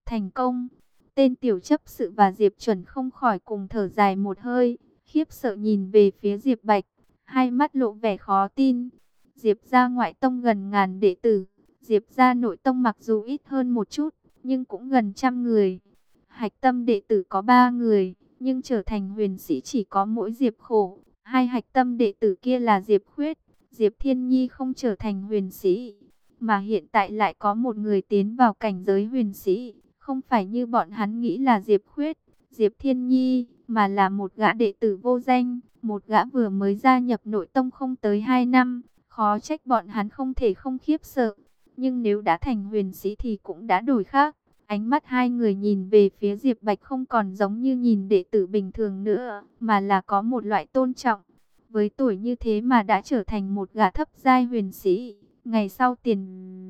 thành công. Tên tiểu chấp sự và Diệp Chuẩn không khỏi cùng thở dài một hơi, khiếp sợ nhìn về phía Diệp Bạch, hai mắt lộ vẻ khó tin. Diệp gia ngoại tông gần ngàn đệ tử, Diệp gia nội tông mặc dù ít hơn một chút, nhưng cũng gần trăm người. Hạch tâm đệ tử có 3 người, nhưng trở thành huyền sĩ chỉ có mỗi Diệp Khổ. Hai hạch tâm đệ tử kia là Diệp Khuyết, Diệp Thiên Nhi không trở thành huyền sĩ, mà hiện tại lại có một người tiến vào cảnh giới huyền sĩ. Không phải như bọn hắn nghĩ là Diệp Khuyết, Diệp Thiên Nhi, mà là một gã đệ tử vô danh, một gã vừa mới gia nhập nội tông không tới 2 năm, khó trách bọn hắn không thể không khiếp sợ. Nhưng nếu đã thành huyền sĩ thì cũng đã đổi khác. Ánh mắt hai người nhìn về phía Diệp Bạch không còn giống như nhìn đệ tử bình thường nữa, mà là có một loại tôn trọng. Với tuổi như thế mà đã trở thành một gã thấp giai huyền sĩ, ngày sau tiền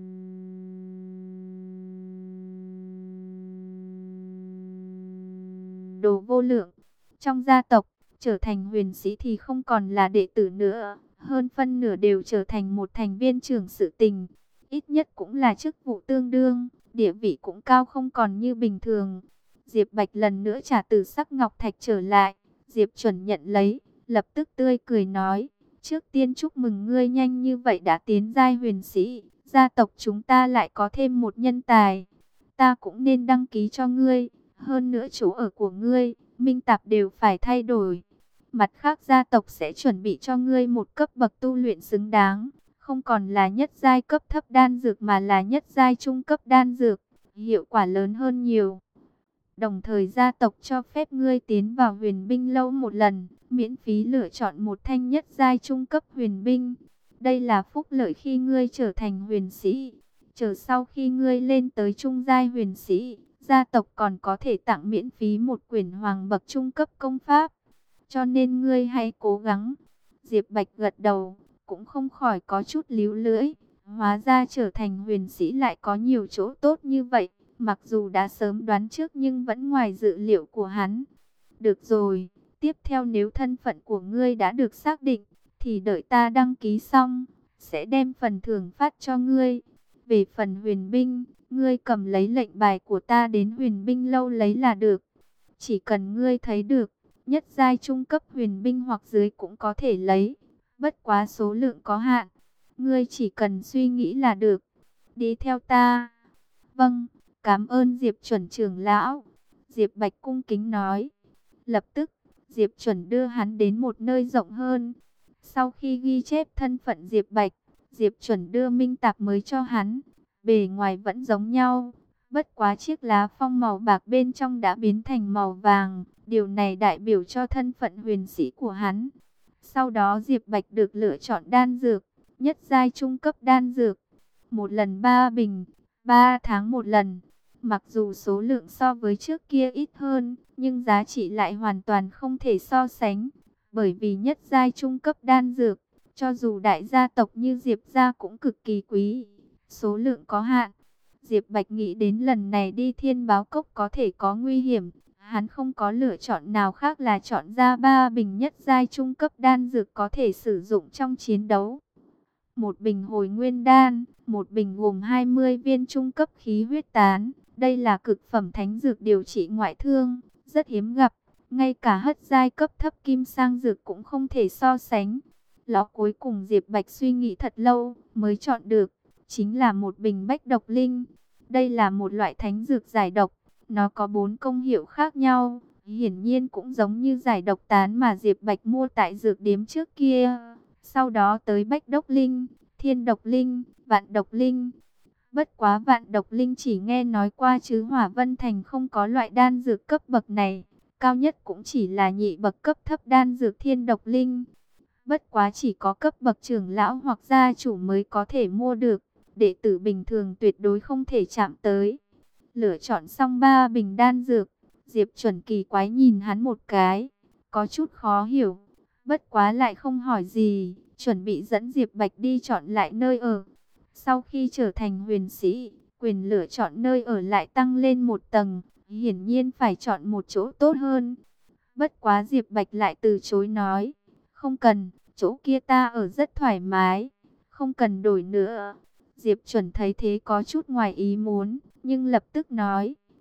đồ vô lượng. Trong gia tộc, trở thành huyền sĩ thì không còn là đệ tử nữa, hơn phân nửa đều trở thành một thành viên trưởng sự tình. Ít nhất cũng là chức vụ tương đương, địa vị cũng cao không còn như bình thường. Diệp Bạch lần nữa trả từ sắc ngọc thạch trở lại, Diệp Chuẩn nhận lấy, lập tức tươi cười nói, trước tiên chúc mừng ngươi nhanh như vậy đã tiến giai huyền sĩ, gia tộc chúng ta lại có thêm một nhân tài. Ta cũng nên đăng ký cho ngươi, hơn nữa chỗ ở của ngươi, minh tạp đều phải thay đổi. Mặt khác gia tộc sẽ chuẩn bị cho ngươi một cấp bậc tu luyện xứng đáng, không còn là nhất giai cấp thấp đan dược mà là nhất giai trung cấp đan dược, hiệu quả lớn hơn nhiều. Đồng thời gia tộc cho phép ngươi tiến vào huyền binh lâu một lần, miễn phí lựa chọn một thanh nhất giai trung cấp huyền binh. Đây là phúc lợi khi ngươi trở thành huyền sĩ. Chờ sau khi ngươi lên tới trung giai huyền sĩ, gia tộc còn có thể tặng miễn phí một quyển hoàng bậc trung cấp công pháp. Cho nên ngươi hãy cố gắng. Diệp Bạch gật đầu, cũng không khỏi có chút líu lưỡi. Hóa ra trở thành huyền sĩ lại có nhiều chỗ tốt như vậy. Mặc dù đã sớm đoán trước nhưng vẫn ngoài dự liệu của hắn. Được rồi, tiếp theo nếu thân phận của ngươi đã được xác định, thì đợi ta đăng ký xong, sẽ đem phần thưởng phát cho ngươi. Về phần huyền binh, ngươi cầm lấy lệnh bài của ta đến huyền binh lâu lấy là được. Chỉ cần ngươi thấy được, nhất giai trung cấp huyền binh hoặc dưới cũng có thể lấy. Bất quá số lượng có hạn, ngươi chỉ cần suy nghĩ là được. Đi theo ta. Vâng. Cảm ơn Diệp Chuẩn trưởng lão. Diệp Bạch cung kính nói. Lập tức, Diệp Chuẩn đưa hắn đến một nơi rộng hơn. Sau khi ghi chép thân phận Diệp Bạch, Diệp Chuẩn đưa minh tạp mới cho hắn. Bề ngoài vẫn giống nhau, bất quá chiếc lá phong màu bạc bên trong đã biến thành màu vàng. Điều này đại biểu cho thân phận huyền sĩ của hắn. Sau đó Diệp Bạch được lựa chọn đan dược, nhất giai trung cấp đan dược. Một lần 3 bình, 3 tháng một lần. Mặc dù số lượng so với trước kia ít hơn, nhưng giá trị lại hoàn toàn không thể so sánh. Bởi vì nhất giai trung cấp đan dược, cho dù đại gia tộc như Diệp gia cũng cực kỳ quý. Số lượng có hạn. Diệp Bạch nghĩ đến lần này đi Thiên Báo Cốc có thể có nguy hiểm. Hắn không có lựa chọn nào khác là chọn ra 3 bình nhất giai trung cấp đan dược có thể sử dụng trong chiến đấu. Một bình hồi nguyên đan, một bình gồm 20 viên trung cấp khí huyết tán. Đây là cực phẩm thánh dược điều trị ngoại thương, rất hiếm gặp. Ngay cả hất giai cấp thấp kim sang dược cũng không thể so sánh. Ló cuối cùng Diệp Bạch suy nghĩ thật lâu mới chọn được, chính là một bình bách độc linh. Đây là một loại thánh dược giải độc, nó có 4 công hiệu khác nhau. Hiển nhiên cũng giống như giải độc tán mà Diệp Bạch mua tại dược điếm trước kia. Sau đó tới bách độc linh, thiên độc linh, vạn độc linh. Bất quá vạn độc linh chỉ nghe nói qua chứ Hỏa Vân Thành không có loại đan dược cấp bậc này. Cao nhất cũng chỉ là nhị bậc cấp thấp đan dược thiên độc linh. Bất quá chỉ có cấp bậc trưởng lão hoặc gia chủ mới có thể mua được. Đệ tử bình thường tuyệt đối không thể chạm tới. Lựa chọn xong 3 bình đan dược, Diệp Chuẩn kỳ quái nhìn hắn một cái. Có chút khó hiểu. Bất quá lại không hỏi gì, chuẩn bị dẫn Diệp Bạch đi chọn lại nơi ở. Sau khi trở thành huyền sĩ, quyền lựa chọn nơi ở lại tăng lên một tầng, hiển nhiên phải chọn một chỗ tốt hơn. Bất quá Diệp Bạch lại từ chối nói, không cần, chỗ kia ta ở rất thoải mái, không cần đổi nữa. Diệp Chuẩn thấy thế có chút ngoài ý muốn, nhưng lập tức nói,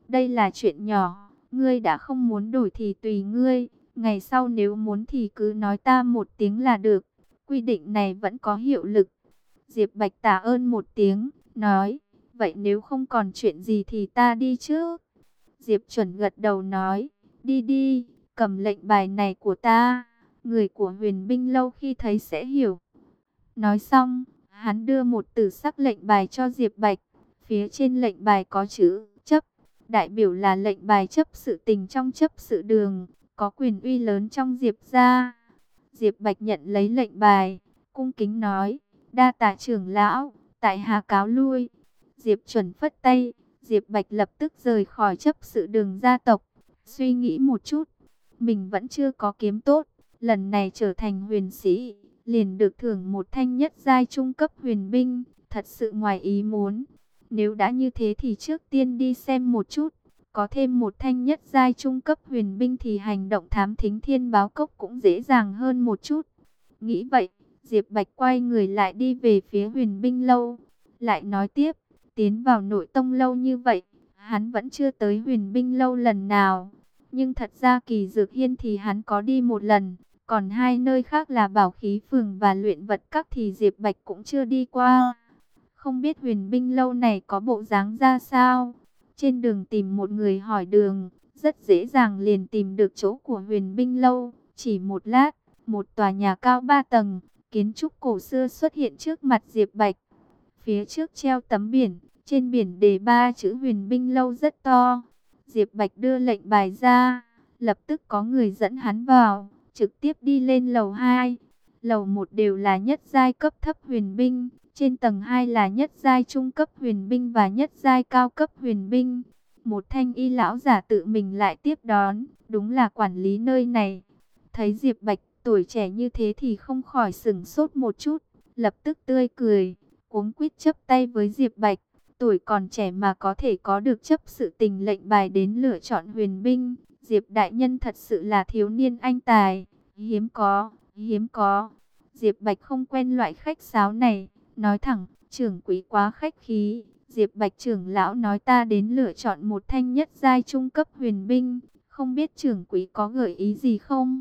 đây là chuyện nhỏ, ngươi đã không muốn đổi thì tùy ngươi, ngày sau nếu muốn thì cứ nói ta một tiếng là được, quy định này vẫn có hiệu lực. Diệp Bạch tạ ơn một tiếng, nói, vậy nếu không còn chuyện gì thì ta đi trước. Diệp Chuẩn gật đầu nói, đi đi, cầm lệnh bài này của ta, người của Huyền Binh Lâu khi thấy sẽ hiểu. Nói xong, hắn đưa một tử sắc lệnh bài cho Diệp Bạch, phía trên lệnh bài có chữ chấp, đại biểu là lệnh bài chấp sự tình trong chấp sự đường, có quyền uy lớn trong Diệp gia. Diệp Bạch nhận lấy lệnh bài, cung kính nói, đa tạ trưởng lão, tại hạ cáo lui. Diệp Chuẩn phất tay, Diệp Bạch lập tức rời khỏi chấp sự đường gia tộc. Suy nghĩ một chút, mình vẫn chưa có kiếm tốt, lần này trở thành huyền sĩ, liền được thưởng một thanh nhất giai trung cấp huyền binh, thật sự ngoài ý muốn. Nếu đã như thế thì trước tiên đi xem một chút, có thêm một thanh nhất giai trung cấp huyền binh thì hành động thám thính thiên báo cốc cũng dễ dàng hơn một chút. Nghĩ vậy, Diệp Bạch quay người lại đi về phía Huyền Binh Lâu. Lại nói tiếp, tiến vào nội tông lâu như vậy, hắn vẫn chưa tới Huyền Binh Lâu lần nào. Nhưng thật ra Kỳ Dược Hiên thì hắn có đi một lần, còn hai nơi khác là Bảo Khí Phường và Luyện Vật Các thì Diệp Bạch cũng chưa đi qua. Không biết Huyền Binh Lâu này có bộ dáng ra sao? Trên đường tìm một người hỏi đường, rất dễ dàng liền tìm được chỗ của Huyền Binh Lâu. Chỉ một lát, một tòa nhà cao 3 tầng, kiến trúc cổ xưa xuất hiện trước mặt Diệp Bạch. Phía trước treo tấm biển, trên biển đề 3 chữ Huyền Binh Lâu rất to. Diệp Bạch đưa lệnh bài ra, lập tức có người dẫn hắn vào, trực tiếp đi lên lầu 2. Lầu 1 đều là nhất giai cấp thấp huyền binh, trên tầng 2 là nhất giai trung cấp huyền binh và nhất giai cao cấp huyền binh. Một thanh y lão giả tự mình lại tiếp đón, đúng là quản lý nơi này. Thấy Diệp Bạch tuổi trẻ như thế thì không khỏi sửng sốt một chút, lập tức tươi cười, cuống quýt chắp tay với Diệp Bạch. Tuổi còn trẻ mà có thể có được chấp sự tình lệnh bài đến lựa chọn huyền binh, Diệp đại nhân thật sự là thiếu niên anh tài, hiếm có, hiếm có. Diệp Bạch không quen loại khách sáo này, nói thẳng, trưởng quý quá khách khí. Diệp Bạch trưởng lão nói ta đến lựa chọn một thanh nhất giai trung cấp huyền binh, không biết trưởng quý có gợi ý gì không?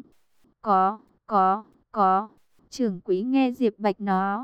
Có. Trưởng quý nghe Diệp Bạch nói,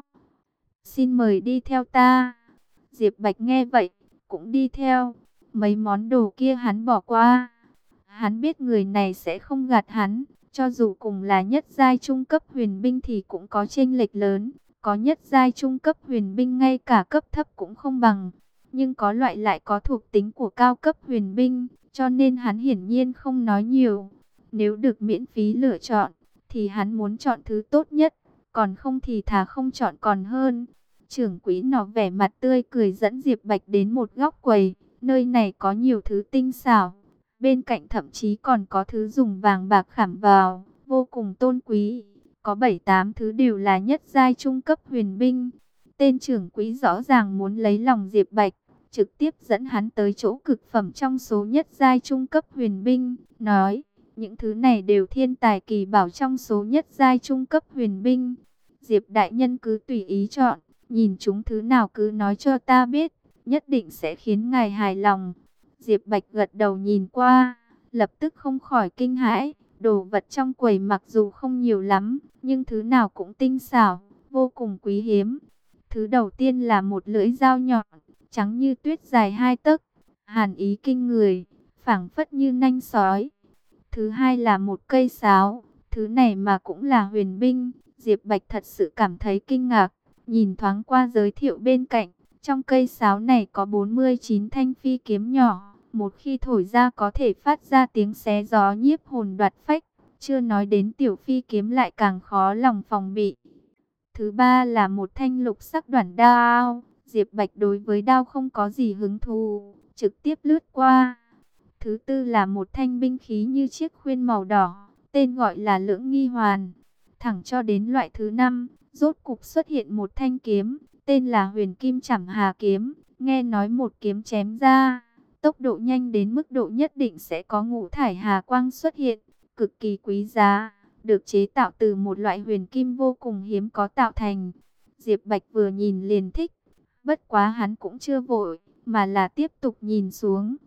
xin mời đi theo ta. Diệp Bạch nghe vậy, cũng đi theo. Mấy món đồ kia hắn bỏ qua. Hắn biết người này sẽ không gạt hắn, cho dù cùng là nhất giai trung cấp huyền binh thì cũng có chênh lệch lớn. Có nhất giai trung cấp huyền binh ngay cả cấp thấp cũng không bằng. Nhưng có loại lại có thuộc tính của cao cấp huyền binh, cho nên hắn hiển nhiên không nói nhiều. Nếu được miễn phí lựa chọn, thì hắn muốn chọn thứ tốt nhất, còn không thì thà không chọn còn hơn. Trưởng quỹ nọ vẻ mặt tươi cười dẫn Diệp Bạch đến một góc quầy, nơi này có nhiều thứ tinh xảo, bên cạnh thậm chí còn có thứ dùng vàng bạc khảm vào, vô cùng tôn quý, có 7-8 thứ đều là nhất giai trung cấp huyền binh. Tên trưởng quỹ rõ ràng muốn lấy lòng Diệp Bạch, trực tiếp dẫn hắn tới chỗ cực phẩm trong số nhất giai trung cấp huyền binh, nói, những thứ này đều thiên tài kỳ bảo trong số nhất giai trung cấp huyền binh. Diệp đại nhân cứ tùy ý chọn, nhìn chúng thứ nào cứ nói cho ta biết, nhất định sẽ khiến ngài hài lòng. Diệp Bạch gật đầu nhìn qua, lập tức không khỏi kinh hãi, đồ vật trong quầy mặc dù không nhiều lắm, nhưng thứ nào cũng tinh xảo, vô cùng quý hiếm. Thứ đầu tiên là một lưỡi dao nhọn, trắng như tuyết dài 2 tấc, hàn ý kinh người, phảng phất như nanh sói. Thứ hai là một cây sáo, thứ này mà cũng là huyền binh. Diệp Bạch thật sự cảm thấy kinh ngạc, nhìn thoáng qua giới thiệu bên cạnh, trong cây sáo này có 49 thanh phi kiếm nhỏ, một khi thổi ra có thể phát ra tiếng xé gió nhiếp hồn đoạt phách, chưa nói đến tiểu phi kiếm lại càng khó lòng phòng bị. Thứ ba là một thanh lục sắc đoản đao, Diệp Bạch đối với đao không có gì hứng thú, trực tiếp lướt qua. Thứ tư là một thanh binh khí như chiếc khuyên màu đỏ, tên gọi là Lưỡng Nghi Hoàn. Thẳng cho đến loại thứ 5, rốt cục xuất hiện một thanh kiếm, tên là Huyền Kim Chảm Hà Kiếm. Nghe nói một kiếm chém ra, tốc độ nhanh đến mức độ nhất định sẽ có ngũ thải hà quang xuất hiện, cực kỳ quý giá, được chế tạo từ một loại huyền kim vô cùng hiếm có tạo thành. Diệp Bạch vừa nhìn liền thích, bất quá hắn cũng chưa vội, mà là tiếp tục nhìn xuống.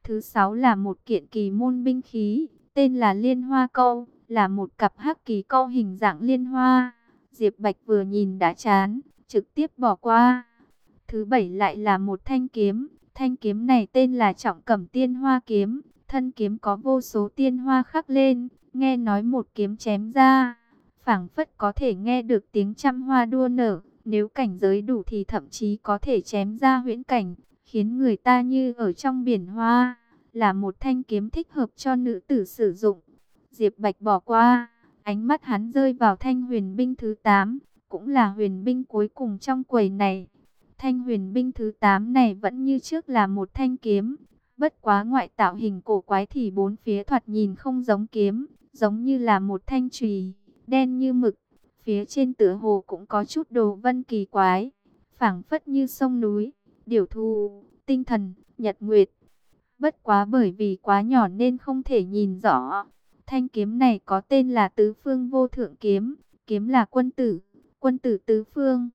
Thứ 6 là một kiện kỳ môn binh khí, tên là Liên Hoa Câu, là một cặp hắc kỳ câu hình dạng liên hoa. Diệp Bạch vừa nhìn đã chán, trực tiếp bỏ qua. Thứ 7 lại là một thanh kiếm, thanh kiếm này tên là Trọng Cẩm Tiên Hoa kiếm, thân kiếm có vô số tiên hoa khắc lên, nghe nói một kiếm chém ra, phảng phất có thể nghe được tiếng trăm hoa đua nở, nếu cảnh giới đủ thì thậm chí có thể chém ra huyễn cảnh, khiến người ta như ở trong biển hoa, là một thanh kiếm thích hợp cho nữ tử sử dụng. Diệp Bạch bỏ qua, ánh mắt hắn rơi vào thanh huyền binh thứ 8, cũng là huyền binh cuối cùng trong quầy này. Thanh huyền binh thứ 8 này vẫn như trước là một thanh kiếm, bất quá ngoại tạo hình cổ quái thì bốn phía thoạt nhìn không giống kiếm, giống như là một thanh chùy, đen như mực. Phía trên tựa hồ cũng có chút đồ vân kỳ quái, phảng phất như sông núi, điểu thú, tinh thần, nhật nguyệt. Bất quá bởi vì quá nhỏ nên không thể nhìn rõ. Thanh kiếm này có tên là Tứ Phương Vô Thượng Kiếm, kiếm là quân tử tứ phương.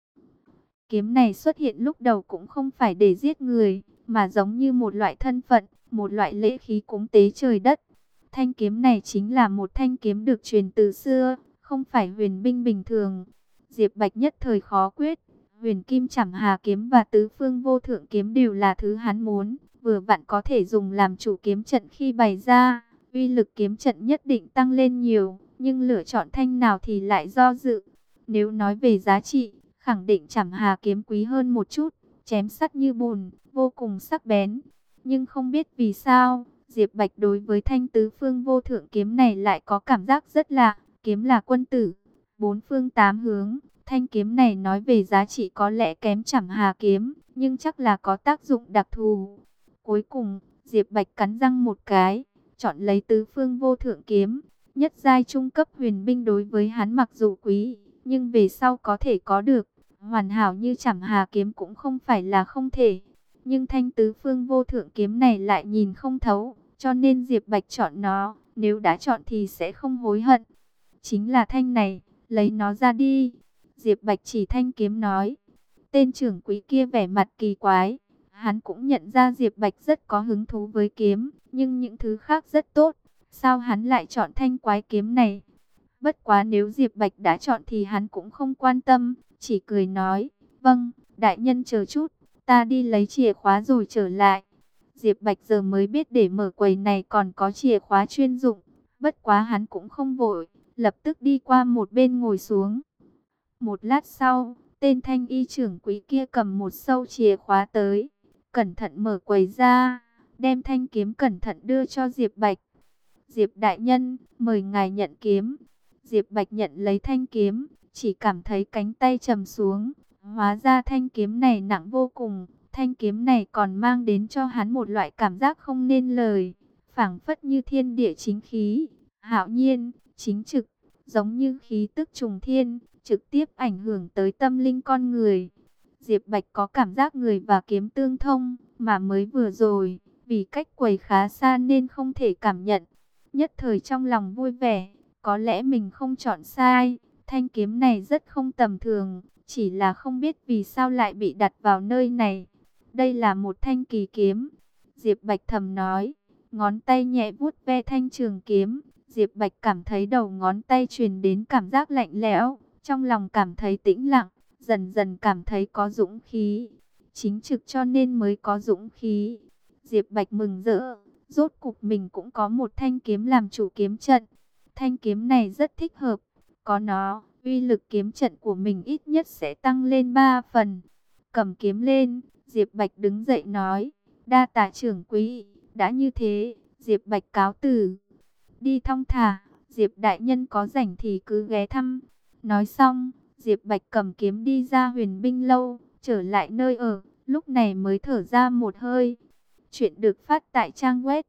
Kiếm này xuất hiện lúc đầu cũng không phải để giết người, mà giống như một loại thân phận, một loại lễ khí cúng tế trời đất. Thanh kiếm này chính là một thanh kiếm được truyền từ xưa, không phải huyền binh bình thường. Diệp Bạch nhất thời khó quyết, huyền kim chảm hà kiếm và tứ phương vô thượng kiếm đều là thứ hắn muốn, vừa vặn có thể dùng làm chủ kiếm trận khi bày ra. Uy lực kiếm trận nhất định tăng lên nhiều, nhưng lựa chọn thanh nào thì lại do dự. Nếu nói về giá trị, khẳng định chảm hà kiếm quý hơn một chút, chém sắt như bùn, vô cùng sắc bén. Nhưng không biết vì sao, Diệp Bạch đối với thanh tứ phương vô thượng kiếm này lại có cảm giác rất lạ. Kiếm là quân tử, bốn phương tám hướng, thanh kiếm này nói về giá trị có lẽ kém chảm hà kiếm, nhưng chắc là có tác dụng đặc thù. Cuối cùng, Diệp Bạch cắn răng một cái, chọn lấy tứ phương vô thượng kiếm. Nhất giai trung cấp huyền binh đối với hắn mặc dù quý, nhưng về sau có thể có được hoàn hảo như chảm hà kiếm cũng không phải là không thể. Nhưng thanh tứ phương vô thượng kiếm này lại nhìn không thấu, cho nên Diệp Bạch chọn nó. Nếu đã chọn thì sẽ không hối hận. Chính là thanh này, lấy nó ra đi. Diệp Bạch chỉ thanh kiếm nói. Tên trưởng quỹ kia vẻ mặt kỳ quái. Hắn cũng nhận ra Diệp Bạch rất có hứng thú với kiếm, nhưng những thứ khác rất tốt. Sao hắn lại chọn thanh quái kiếm này? Bất quá nếu Diệp Bạch đã chọn thì hắn cũng không quan tâm, chỉ cười nói, vâng, đại nhân chờ chút, ta đi lấy chìa khóa rồi trở lại. Diệp Bạch giờ mới biết để mở quầy này còn có chìa khóa chuyên dụng, bất quá hắn cũng không vội, lập tức đi qua một bên ngồi xuống. Một lát sau, tên thanh y trưởng quỹ kia cầm một sâu chìa khóa tới, cẩn thận mở quầy ra, đem thanh kiếm cẩn thận đưa cho Diệp Bạch. Diệp đại nhân, mời ngài nhận kiếm. Diệp Bạch nhận lấy thanh kiếm, chỉ cảm thấy cánh tay trầm xuống. Hóa ra thanh kiếm này nặng vô cùng. Thanh kiếm này còn mang đến cho hắn một loại cảm giác không nên lời. Phảng phất như thiên địa chính khí, hạo nhiên, chính trực, giống như khí tức trùng thiên, trực tiếp ảnh hưởng tới tâm linh con người. Diệp Bạch có cảm giác người và kiếm tương thông, mà mới vừa rồi, vì cách quầy khá xa nên không thể cảm nhận. Nhất thời trong lòng vui vẻ, có lẽ mình không chọn sai, thanh kiếm này rất không tầm thường, chỉ là không biết vì sao lại bị đặt vào nơi này. Đây là một thanh kỳ kiếm, Diệp Bạch thầm nói, ngón tay nhẹ vuốt ve thanh trường kiếm, Diệp Bạch cảm thấy đầu ngón tay truyền đến cảm giác lạnh lẽo, trong lòng cảm thấy tĩnh lặng, dần dần cảm thấy có dũng khí, chính trực cho nên mới có dũng khí. Diệp Bạch mừng rỡ, rốt cục mình cũng có một thanh kiếm làm chủ kiếm trận. Thanh kiếm này rất thích hợp, có nó, uy lực kiếm trận của mình ít nhất sẽ tăng lên 3 phần. Cầm kiếm lên, Diệp Bạch đứng dậy nói, đa tạ trưởng quỹ, đã như thế, Diệp Bạch cáo từ. Đi thong thả, Diệp đại nhân có rảnh thì cứ ghé thăm. Nói xong, Diệp Bạch cầm kiếm đi ra Huyền Binh lâu, trở lại nơi ở, lúc này mới thở ra một hơi. Chuyện được phát tại trang web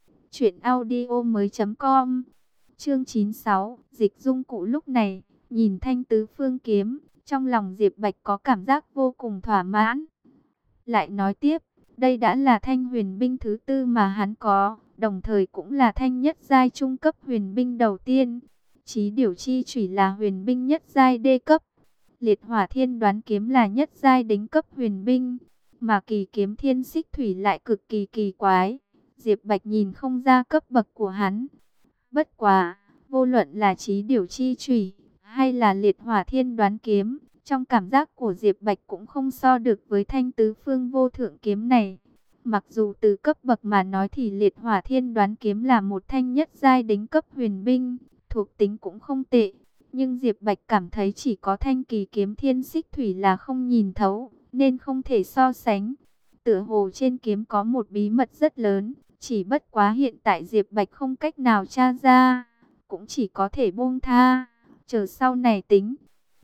truyệnaudiomoi.com. Chương 96, dịch dung cụ. Lúc này, nhìn thanh tứ phương kiếm, trong lòng Diệp Bạch có cảm giác vô cùng thỏa mãn. Lại nói tiếp, đây đã là thanh huyền binh thứ 4 mà hắn có, đồng thời cũng là thanh nhất giai trung cấp huyền binh đầu tiên. Chí Điểu Chi Chủy là huyền binh nhất giai đê cấp. Liệt Hỏa Thiên Đoán Kiếm là nhất giai đỉnh cấp huyền binh, mà Kỳ Kiếm Thiên Xích Thủy lại cực kỳ kỳ quái. Diệp Bạch nhìn không ra cấp bậc của hắn. Bất quá, vô luận là chí điểu chi chủy hay là liệt hỏa thiên đoán kiếm, trong cảm giác của Diệp Bạch cũng không so được với thanh tứ phương vô thượng kiếm này. Mặc dù từ cấp bậc mà nói thì liệt hỏa thiên đoán kiếm là một thanh nhất giai đỉnh cấp huyền binh, thuộc tính cũng không tệ. Nhưng Diệp Bạch cảm thấy chỉ có thanh kỳ kiếm thiên xích thủy là không nhìn thấu, nên không thể so sánh. Tựa hồ trên kiếm có một bí mật rất lớn, chỉ bất quá hiện tại Diệp Bạch không cách nào tra ra, cũng chỉ có thể buông tha, chờ sau này tính.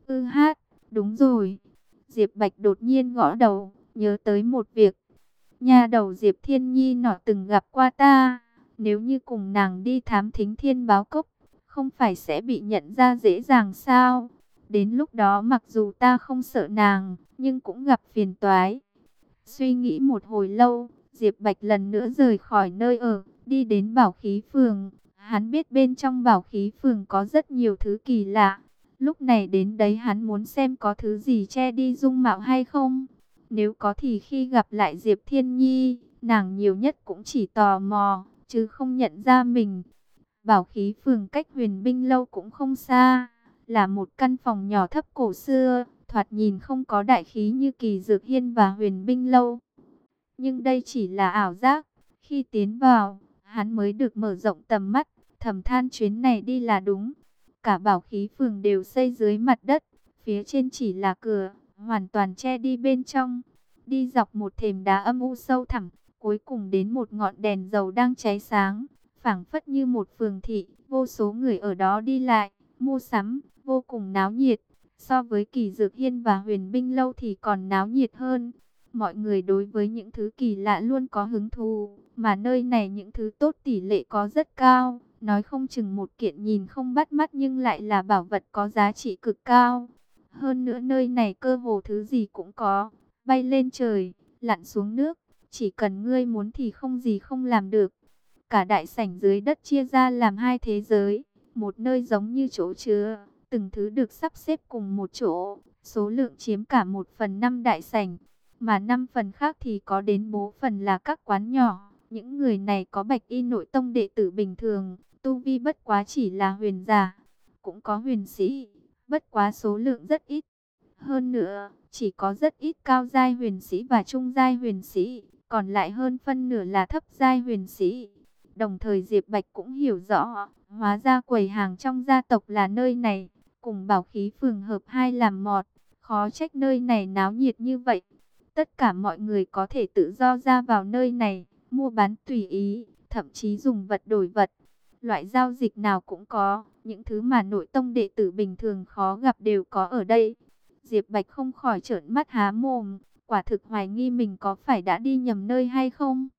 Đúng rồi. Diệp Bạch đột nhiên gõ đầu, nhớ tới một việc. Nhà đầu Diệp Thiên Nhi nọ từng gặp qua ta, nếu như cùng nàng đi thám thính Thiên Báo Cốc, không phải sẽ bị nhận ra dễ dàng sao? Đến lúc đó mặc dù ta không sợ nàng, nhưng cũng gặp phiền toái. Suy nghĩ một hồi lâu, Diệp Bạch lần nữa rời khỏi nơi ở, đi đến Bảo Khí Phường. Hắn biết bên trong Bảo Khí Phường có rất nhiều thứ kỳ lạ. Lúc này đến đấy hắn muốn xem có thứ gì che đi dung mạo hay không. Nếu có thì khi gặp lại Diệp Thiên Nhi, nàng nhiều nhất cũng chỉ tò mò, chứ không nhận ra mình. Bảo Khí Phường cách Huyền Binh Lâu cũng không xa, là một căn phòng nhỏ thấp cổ xưa, thoạt nhìn không có đại khí như Kỳ Dược Hiên và Huyền Binh Lâu. Nhưng đây chỉ là ảo giác, khi tiến vào, hắn mới được mở rộng tầm mắt, thầm than chuyến này đi là đúng. Cả Bảo Khí Phường đều xây dưới mặt đất, phía trên chỉ là cửa, hoàn toàn che đi bên trong. Đi dọc một thềm đá âm u sâu thẳm, cuối cùng đến một ngọn đèn dầu đang cháy sáng, phảng phất như một phường thị, vô số người ở đó đi lại, mua sắm, vô cùng náo nhiệt. So với Kỳ Dược Hiên và Huyền Binh Lâu thì còn náo nhiệt hơn. Mọi người đối với những thứ kỳ lạ luôn có hứng thú, mà nơi này những thứ tốt tỷ lệ có rất cao. Nói không chừng một kiện nhìn không bắt mắt nhưng lại là bảo vật có giá trị cực cao. Hơn nữa nơi này cơ hồ thứ gì cũng có, bay lên trời, lặn xuống nước, chỉ cần ngươi muốn thì không gì không làm được. Cả đại sảnh dưới đất chia ra làm hai thế giới, một nơi giống như chỗ chứa, từng thứ được sắp xếp cùng một chỗ, số lượng chiếm cả 1/5 đại sảnh, mà 5 phần khác thì có đến 4 phần là các quán nhỏ. Những người này có bạch y nội tông đệ tử bình thường, tu vi bất quá chỉ là huyền giả, cũng có huyền sĩ, bất quá số lượng rất ít. Hơn nữa, chỉ có rất ít cao giai huyền sĩ và trung giai huyền sĩ, còn lại hơn phân nửa là thấp giai huyền sĩ. Đồng thời Diệp Bạch cũng hiểu rõ, hóa ra quầy hàng trong gia tộc là nơi này, cùng Bảo Khí Phường hợp hai làm một, khó trách nơi này náo nhiệt như vậy. Tất cả mọi người có thể tự do ra vào nơi này, mua bán tùy ý, thậm chí dùng vật đổi vật. Loại giao dịch nào cũng có, những thứ mà nội tông đệ tử bình thường khó gặp đều có ở đây. Diệp Bạch không khỏi trợn mắt há mồm, quả thực hoài nghi mình có phải đã đi nhầm nơi hay không.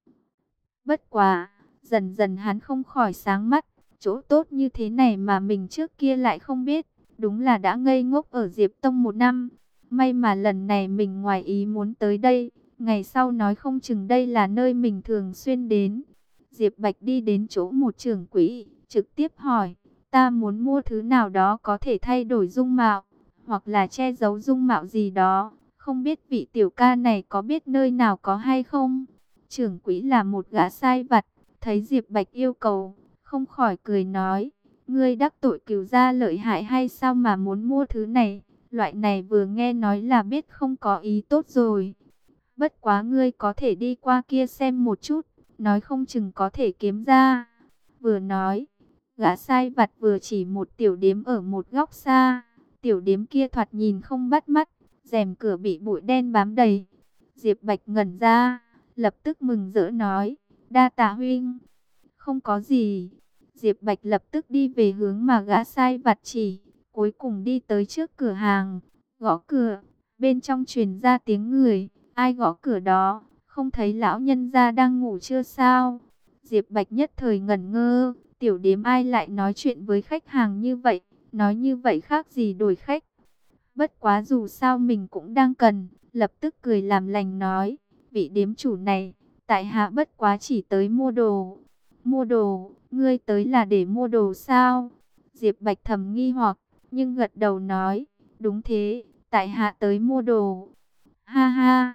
Bất quá, dần dần hắn không khỏi sáng mắt, chỗ tốt như thế này mà mình trước kia lại không biết, đúng là đã ngây ngốc ở Diệp Tông 1 năm. May mà lần này mình ngoài ý muốn tới đây, ngày sau nói không chừng đây là nơi mình thường xuyên đến. Diệp Bạch đi đến chỗ một trưởng quỹ, trực tiếp hỏi, ta muốn mua thứ nào đó có thể thay đổi dung mạo, hoặc là che giấu dung mạo gì đó, không biết vị tiểu ca này có biết nơi nào có hay không? Trưởng quỹ là một gã sai vặt, thấy Diệp Bạch yêu cầu, không khỏi cười nói, ngươi đắc tội Cửu gia lợi hại hay sao mà muốn mua thứ này? Loại này vừa nghe nói là biết không có ý tốt rồi. Bất quá ngươi có thể đi qua kia xem một chút, nói không chừng có thể kiếm ra. Vừa nói, gã sai vặt vừa chỉ một tiểu điếm ở một góc xa. Tiểu điếm kia thoạt nhìn không bắt mắt, rèm cửa bị bụi đen bám đầy. Diệp Bạch ngẩn ra, lập tức mừng rỡ nói, đa tạ huynh. Không có gì. Diệp Bạch lập tức đi về hướng mà gã sai vặt chỉ, cuối cùng đi tới trước cửa hàng, gõ cửa. Bên trong truyền ra tiếng người, ai gõ cửa đó, không thấy lão nhân gia đang ngủ chưa sao? Diệp Bạch nhất thời ngẩn ngơ, tiểu điếm ai lại nói chuyện với khách hàng như vậy, nói như vậy khác gì đổi khách. Bất quá dù sao mình cũng đang cần, lập tức cười làm lành nói, vị điếm chủ này, tại hạ bất quá chỉ tới mua đồ. Mua đồ, ngươi tới là để mua đồ sao? Diệp Bạch thầm nghi hoặc, nhưng gật đầu nói, đúng thế, tại hạ tới mua đồ. Ha ha,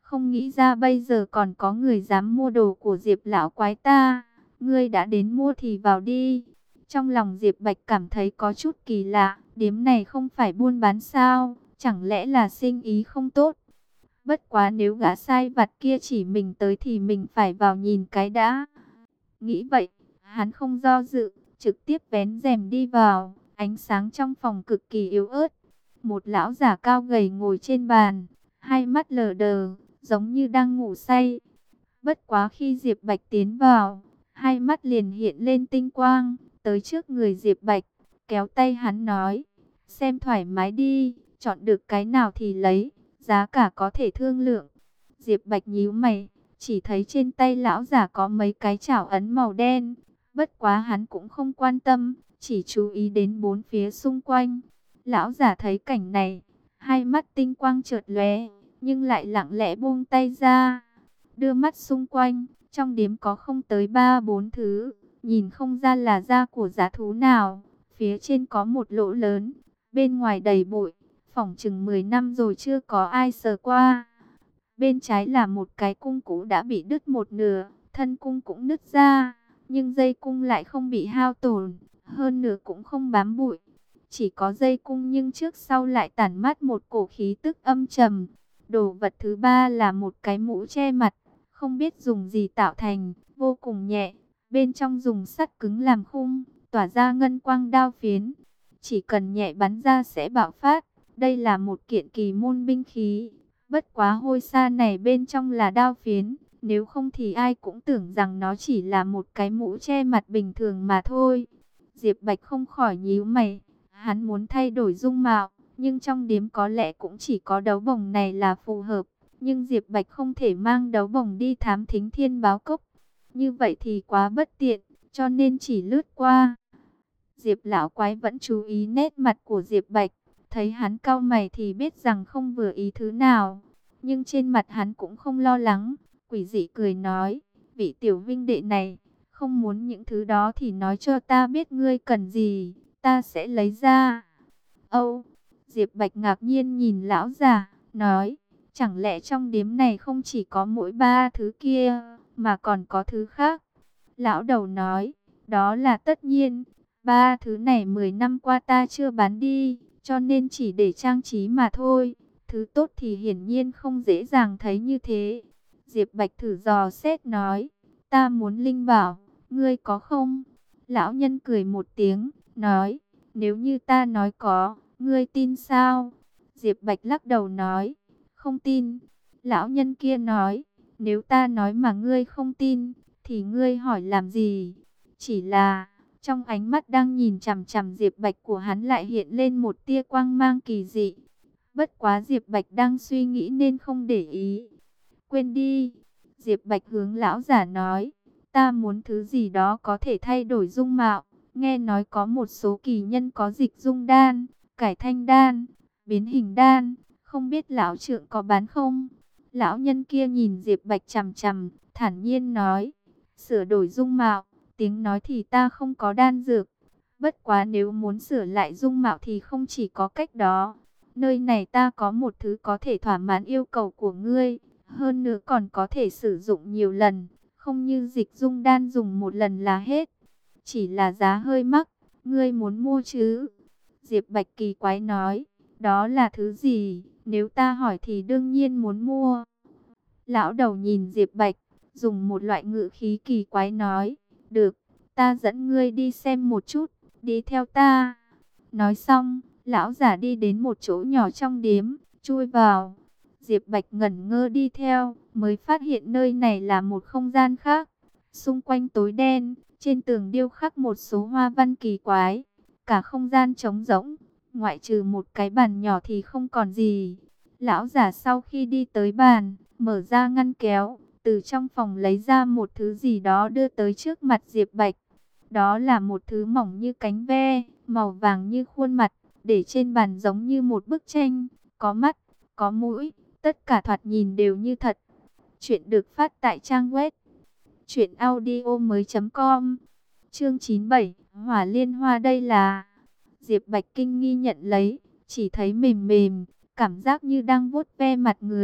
Không nghĩ ra bây giờ còn có người dám mua đồ của Diệp lão quái ta. Ngươi đã đến mua thì vào đi. Trong lòng Diệp Bạch cảm thấy có chút kỳ lạ. Điếm này không phải buôn bán sao? Chẳng lẽ là sinh ý không tốt? Bất quá nếu gã sai vặt kia chỉ mình tới thì mình phải vào nhìn cái đã. Nghĩ vậy, hắn không do dự, trực tiếp vén rèm đi vào. Ánh sáng trong phòng cực kỳ yếu ớt. Một lão giả cao gầy ngồi trên bàn, hai mắt lờ đờ, giống như đang ngủ say. Bất quá khi Diệp Bạch tiến vào, hai mắt liền hiện lên tinh quang, tới trước người Diệp Bạch, kéo tay hắn nói, xem thoải mái đi, chọn được cái nào thì lấy, giá cả có thể thương lượng. Diệp Bạch nhíu mày, chỉ thấy trên tay lão giả có mấy cái chảo ấn màu đen, bất quá hắn cũng không quan tâm, chỉ chú ý đến bốn phía xung quanh. Lão giả thấy cảnh này, hai mắt tinh quang chợt lóe, nhưng lại lặng lẽ buông tay ra. Đưa mắt xung quanh, trong điếm có không tới 3-4 thứ, nhìn không ra là da của dã thú nào. Phía trên có một lỗ lớn, bên ngoài đầy bụi, phỏng chừng 10 năm rồi chưa có ai sờ qua. Bên trái là một cái cung cũ đã bị đứt một nửa, thân cung cũng nứt ra, nhưng dây cung lại không bị hao tổn, hơn nữa cũng không bám bụi. Chỉ có dây cung nhưng trước sau lại tản mát một cổ khí tức âm trầm. Đồ vật thứ ba là một cái mũ che mặt, không biết dùng gì tạo thành, vô cùng nhẹ. Bên trong dùng sắt cứng làm khung, tỏa ra ngân quang đao phiến. Chỉ cần nhẹ bắn ra sẽ bạo phát. Đây là một kiện kỳ môn binh khí. Bất quá hôi xa này bên trong là đao phiến. Nếu không thì ai cũng tưởng rằng nó chỉ là một cái mũ che mặt bình thường mà thôi. Diệp Bạch không khỏi nhíu mày. Hắn muốn thay đổi dung mạo, nhưng trong điếm có lẽ cũng chỉ có đấu bổng này là phù hợp. Nhưng Diệp Bạch không thể mang đấu bổng đi thám thính Thiên Báo Cốc. Như vậy thì quá bất tiện, cho nên chỉ lướt qua. Diệp lão quái vẫn chú ý nét mặt của Diệp Bạch. Thấy hắn cau mày thì biết rằng không vừa ý thứ nào. Nhưng trên mặt hắn cũng không lo lắng. Quỷ dị cười nói, vị tiểu vinh đệ này, không muốn những thứ đó thì nói cho ta biết ngươi cần gì, ta sẽ lấy ra. Âu, Diệp Bạch ngạc nhiên nhìn lão già, nói, chẳng lẽ trong điếm này không chỉ có mỗi 3 thứ kia, mà còn có thứ khác? Lão đầu nói, đó là tất nhiên, 3 thứ này 10 năm qua ta chưa bán đi, cho nên chỉ để trang trí mà thôi. Thứ tốt thì hiển nhiên không dễ dàng thấy như thế. Diệp Bạch thử dò xét nói, ta muốn linh bảo, ngươi có không? Lão nhân cười một tiếng, nói, nếu như ta nói có, ngươi tin sao? Diệp Bạch lắc đầu nói, không tin. Lão nhân kia nói, nếu ta nói mà ngươi không tin, thì ngươi hỏi làm gì? Chỉ là, trong ánh mắt đang nhìn chằm chằm Diệp Bạch của hắn lại hiện lên một tia quang mang kỳ dị. Bất quá Diệp Bạch đang suy nghĩ nên không để ý. Quên đi. Diệp Bạch hướng lão giả nói, ta muốn thứ gì đó có thể thay đổi dung mạo. Nghe nói có một số kỳ nhân có dịch dung đan, cải thanh đan, biến hình đan, không biết lão trượng có bán không? Lão nhân kia nhìn Diệp Bạch chằm chằm, thản nhiên nói, sửa đổi dung mạo, tiếng nói thì ta không có đan dược. Bất quá nếu muốn sửa lại dung mạo thì không chỉ có cách đó. Nơi này ta có một thứ có thể thỏa mãn yêu cầu của ngươi, hơn nữa còn có thể sử dụng nhiều lần, không như dịch dung đan dùng một lần là hết. Chỉ là giá hơi mắc, ngươi muốn mua chứ? Diệp Bạch kỳ quái nói, đó là thứ gì? Nếu ta hỏi thì đương nhiên muốn mua. Lão đầu nhìn Diệp Bạch, dùng một loại ngữ khí kỳ quái nói, được, ta dẫn ngươi đi xem một chút, đi theo ta. Nói xong, lão giả đi đến một chỗ nhỏ trong điếm, chui vào. Diệp Bạch ngẩn ngơ đi theo, mới phát hiện nơi này là một không gian khác. Xung quanh tối đen, trên tường điêu khắc một số hoa văn kỳ quái. Cả không gian trống rỗng, ngoại trừ một cái bàn nhỏ thì không còn gì. Lão giả sau khi đi tới bàn, mở ra ngăn kéo, từ trong phòng lấy ra một thứ gì đó đưa tới trước mặt Diệp Bạch. Đó là một thứ mỏng như cánh ve, màu vàng như khuôn mặt, để trên bàn giống như một bức tranh, có mắt, có mũi, tất cả thoạt nhìn đều như thật. Chuyện được phát tại trang web truyệnaudiomoi.com. Chương 97, Hỏa Liên Hoa đây là. Diệp Bạch kinh nghi nhận lấy, chỉ thấy mềm mềm, cảm giác như đang vuốt ve mặt người,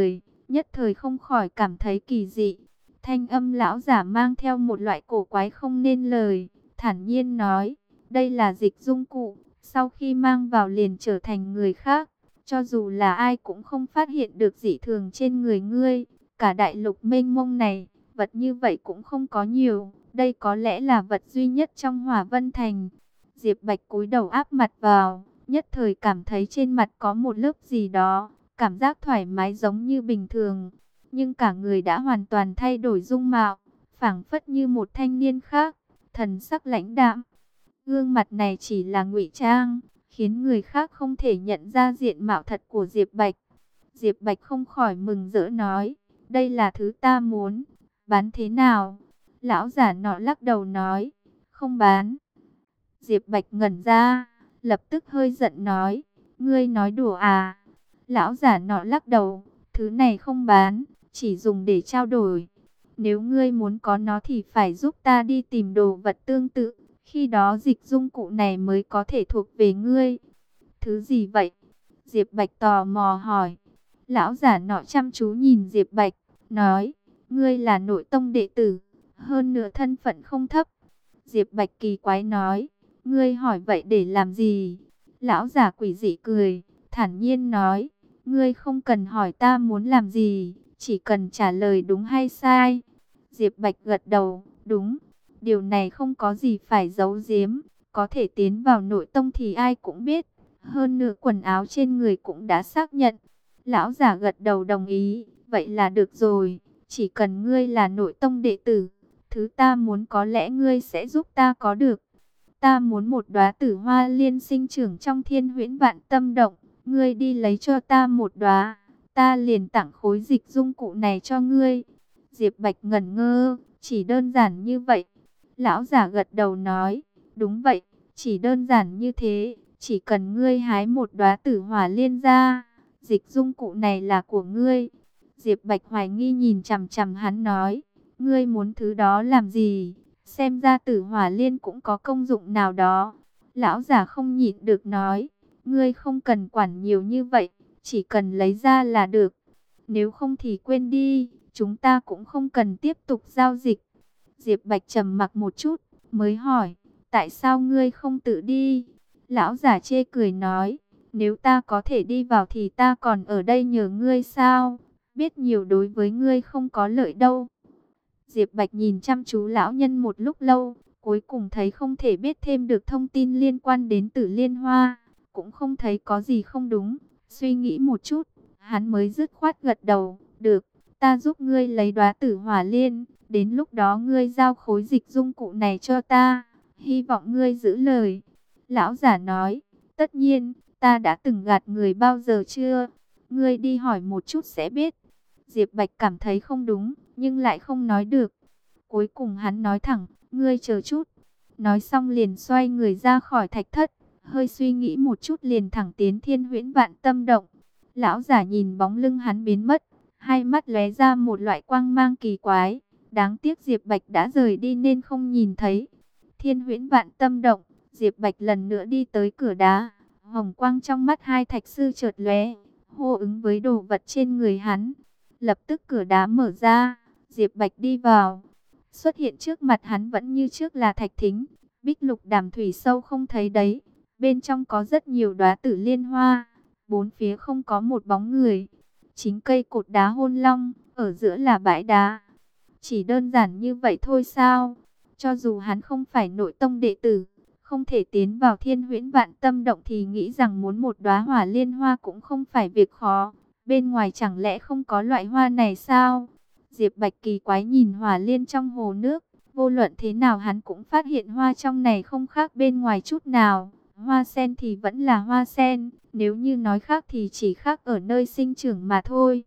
nhất thời không khỏi cảm thấy kỳ dị. Thanh âm lão giả mang theo một loại cổ quái không nên lời, thản nhiên nói, đây là dịch dung cụ, sau khi mang vào liền trở thành người khác. Cho dù là ai cũng không phát hiện được dị thường trên người ngươi. Cả đại lục mênh mông này, vật như vậy cũng không có nhiều. Đây có lẽ là vật duy nhất trong Hỏa Vân Thành. Diệp Bạch cúi đầu áp mặt vào, nhất thời cảm thấy trên mặt có một lớp gì đó, cảm giác thoải mái giống như bình thường. Nhưng cả người đã hoàn toàn thay đổi dung mạo, phảng phất như một thanh niên khác, thần sắc lãnh đạm. Gương mặt này chỉ là ngụy trang, khiến người khác không thể nhận ra diện mạo thật của Diệp Bạch. Diệp Bạch không khỏi mừng rỡ nói, đây là thứ ta muốn, bán thế nào? Lão giả nọ lắc đầu nói, không bán. Diệp Bạch ngẩn ra, lập tức hơi giận nói, ngươi nói đùa à? Lão giả nọ lắc đầu, thứ này không bán, chỉ dùng để trao đổi. Nếu ngươi muốn có nó thì phải giúp ta đi tìm đồ vật tương tự, khi đó dịch dung cụ này mới có thể thuộc về ngươi. Thứ gì vậy? Diệp Bạch tò mò hỏi. Lão giả nọ chăm chú nhìn Diệp Bạch, nói, ngươi là nội tông đệ tử, hơn nữa thân phận không thấp. Diệp Bạch kỳ quái nói, ngươi hỏi vậy để làm gì? Lão giả quỷ dị cười, thản nhiên nói, ngươi không cần hỏi ta muốn làm gì, chỉ cần trả lời đúng hay sai. Diệp Bạch gật đầu, đúng, điều này không có gì phải giấu giếm, có thể tiến vào nội tông thì ai cũng biết, hơn nữa quần áo trên người cũng đã xác nhận. Lão giả gật đầu đồng ý, vậy là được rồi, chỉ cần ngươi là nội tông đệ tử, thứ ta muốn có lẽ ngươi sẽ giúp ta có được. Ta muốn một đóa tử hoa liên sinh trưởng trong Thiên Huyễn Vạn Tâm Động, ngươi đi lấy cho ta một đóa, ta liền tặng khối dịch dung cụ này cho ngươi. Diệp Bạch ngẩn ngơ, chỉ đơn giản như vậy. Lão giả gật đầu nói, đúng vậy, chỉ đơn giản như thế, chỉ cần ngươi hái một đóa tử hỏa liên ra, dịch dung cụ này là của ngươi. Diệp Bạch hoài nghi nhìn chằm chằm hắn nói, ngươi muốn thứ đó làm gì? Xem ra tử hỏa liên cũng có công dụng nào đó. Lão giả không nhịn được nói, ngươi không cần quản nhiều như vậy, chỉ cần lấy ra là được. Nếu không thì quên đi, chúng ta cũng không cần tiếp tục giao dịch. Diệp Bạch trầm mặc một chút, mới hỏi, tại sao ngươi không tự đi? Lão giả chê cười nói, nếu ta có thể đi vào thì ta còn ở đây nhờ ngươi sao? Biết nhiều đối với ngươi không có lợi đâu. Diệp Bạch nhìn chăm chú lão nhân một lúc lâu, cuối cùng thấy không thể biết thêm được thông tin liên quan đến Tử Liên Hoa, cũng không thấy có gì không đúng. Suy nghĩ một chút, hắn mới dứt khoát gật đầu, được, ta giúp ngươi lấy đóa tử hỏa liên, đến lúc đó ngươi giao khối dịch dung cụ này cho ta, hy vọng ngươi giữ lời. Lão giả nói, tất nhiên, ta đã từng gạt người bao giờ chưa? Ngươi đi hỏi một chút sẽ biết. Diệp Bạch cảm thấy không đúng, nhưng lại không nói được. Cuối cùng hắn nói thẳng, ngươi chờ chút. Nói xong liền xoay người ra khỏi thạch thất, hơi suy nghĩ một chút liền thẳng tiến Thiên Huyễn Vạn Tâm Động. Lão giả nhìn bóng lưng hắn biến mất, hai mắt lóe ra một loại quang mang kỳ quái. Đáng tiếc Diệp Bạch đã rời đi nên không nhìn thấy. Thiên Huyễn Vạn Tâm Động, Diệp Bạch lần nữa đi tới cửa đá. Hồng quang trong mắt hai thạch sư chợt lóe, hô ứng với đồ vật trên người hắn. Lập tức cửa đá mở ra, Diệp Bạch đi vào. Xuất hiện trước mặt hắn vẫn như trước là thạch thính, bích lục đàm thủy sâu không thấy đấy. Bên trong có rất nhiều đóa tử liên hoa, bốn phía không có một bóng người. Chính cây cột đá hôn long, ở giữa là bãi đá. Chỉ đơn giản như vậy thôi sao? Cho dù hắn không phải nội tông đệ tử, không thể tiến vào Thiên Huyễn Vạn Tâm Động thì nghĩ rằng muốn một đóa hỏa liên hoa cũng không phải việc khó. Bên ngoài chẳng lẽ không có loại hoa này sao? Diệp Bạch kỳ quái nhìn hỏa liên trong hồ nước. Vô luận thế nào hắn cũng phát hiện hoa trong này không khác bên ngoài chút nào. Hoa sen thì vẫn là hoa sen. Nếu như nói khác thì chỉ khác ở nơi sinh trưởng mà thôi.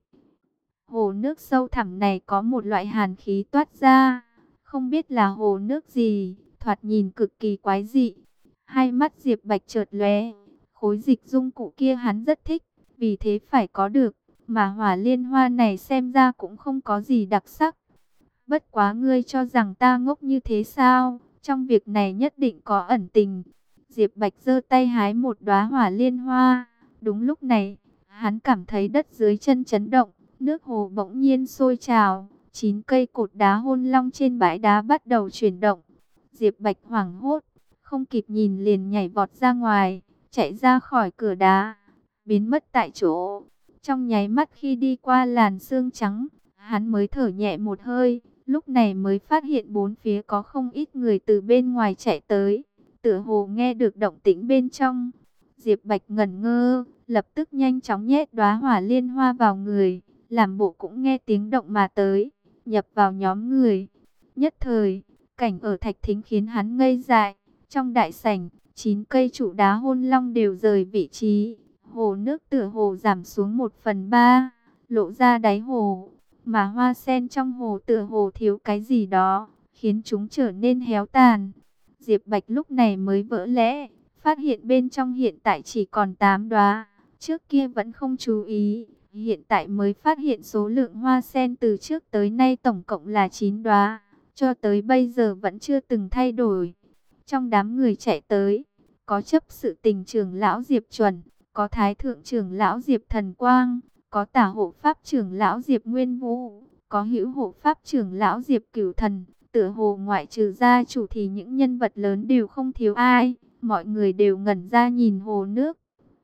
Hồ nước sâu thẳm này có một loại hàn khí toát ra. Không biết là hồ nước gì, thoạt nhìn cực kỳ quái dị. Hai mắt Diệp Bạch chợt lóe. Khối dịch dung cụ kia hắn rất thích, vì thế phải có được. Mà hỏa liên hoa này xem ra cũng không có gì đặc sắc. Bất quá ngươi cho rằng ta ngốc như thế sao? Trong việc này nhất định có ẩn tình. Diệp Bạch giơ tay hái một đóa hỏa liên hoa. Đúng lúc này, hắn cảm thấy đất dưới chân chấn động. nước hồ bỗng nhiên sôi trào, 9 cây cột đá hôn long trên bãi đá bắt đầu chuyển động. Diệp Bạch hoảng hốt, không kịp nhìn liền nhảy vọt ra ngoài, chạy ra khỏi cửa đá, biến mất tại chỗ. Trong nháy mắt khi đi qua làn sương trắng, hắn mới thở nhẹ một hơi, lúc này mới phát hiện bốn phía có không ít người từ bên ngoài chạy tới, tựa hồ nghe được động tĩnh bên trong. Diệp Bạch ngẩn ngơ, lập tức nhanh chóng nhét đóa hỏa liên hoa vào người, làm bộ cũng nghe tiếng động mà tới, nhập vào nhóm người. Nhất thời, cảnh ở thạch thính khiến hắn ngây dại. Trong đại sảnh, 9 cây trụ đá hôn long đều rời vị trí, hồ nước tựa hồ giảm xuống 1/3, lộ ra đáy hồ, mà hoa sen trong hồ tựa hồ thiếu cái gì đó, khiến chúng trở nên héo tàn. Diệp Bạch lúc này mới vỡ lẽ, phát hiện bên trong hiện tại chỉ còn 8 đóa, trước kia vẫn không chú ý, hiện tại mới phát hiện số lượng hoa sen từ trước tới nay tổng cộng là 9 đóa, cho tới bây giờ vẫn chưa từng thay đổi. Trong đám người chạy tới, có chấp sự tình trưởng lão Diệp Chuẩn, có thái thượng trưởng lão Diệp Thần Quang, có tả hộ pháp trưởng lão Diệp Nguyên Vũ, có hữu hộ pháp trưởng lão Diệp Cửu Thần. Tựa hồ ngoại trừ gia chủ thì những nhân vật lớn đều không thiếu ai, mọi người đều ngẩn ra nhìn hồ nước.